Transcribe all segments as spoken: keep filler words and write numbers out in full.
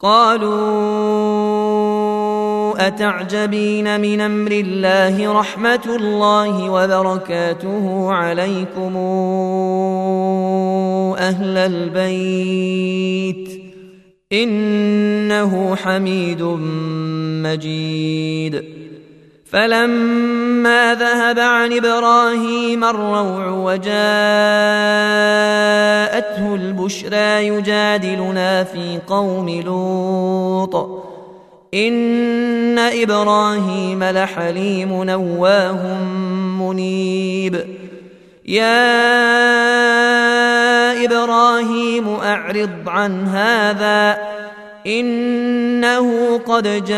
قالوا أتعجبين من أمر الله رحمة الله وبركاته عليكم أهل البيت إنه حميد مجيد. فلما ذهب عن إبراهيم الروع وجاءته البشرى يجادلنا في قوم لوط إن إبراهيم لحليم أواه منيب. يا إبراهيم أعرض عن هذا إنه قد جاء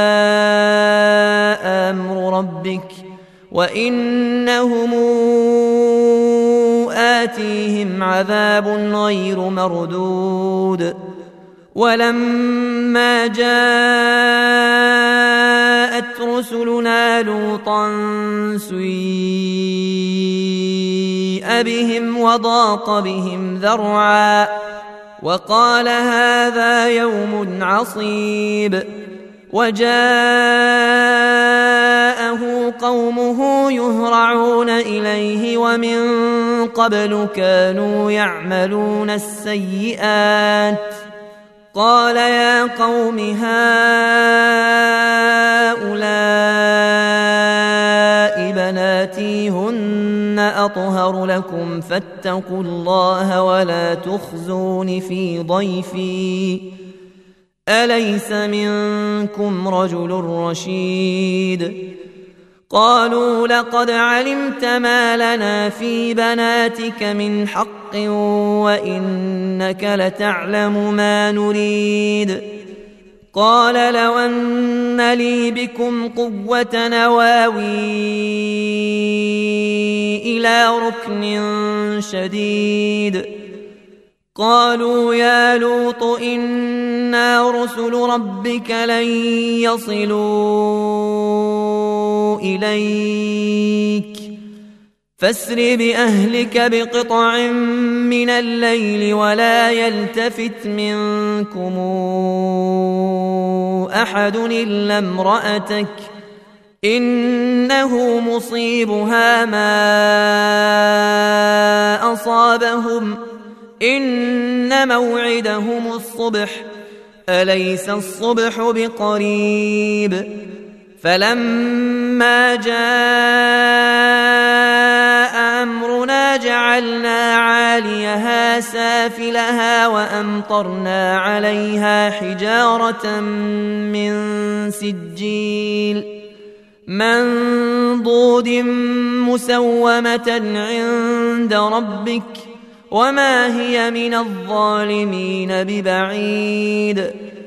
أمر ربك وإنهم آتيهم عذاب غير مردود. ولما جاءت رسلنا لوطا سيء بهم وضاق بهم ذرعا وقال هذا يوم عصيب. وجاءه قومه يهرعون إليه ومن قبل كانوا يعملون السيئات قال يا قوم هؤلاء بناتي هن أطهر لكم فاتقوا الله ولا تخزون في ضيفي أليس منكم رجل رشيد. قالوا لقد علمت ما لنا في بناتك من حق وإنك لتعلم ما نريد. قال لو أن لي بكم قوة نواوي إلى ركن شديد. قالوا يا لوط إنا رسل ربك لن يصلوا إليك فاسر بأهلك بقطع من الليل ولا يلتفت منكم أحد إلا امرأتك إنه مصيبها ما أصابهم إن موعدهم الصبح أليس الصبح بقريب. فلما جاء أمرنا جعلنا عاليها سافلها وأمطرنا عليها حجارة من سجيل منضود مسومة عند ربك وما هي من الظالمين ببعيد.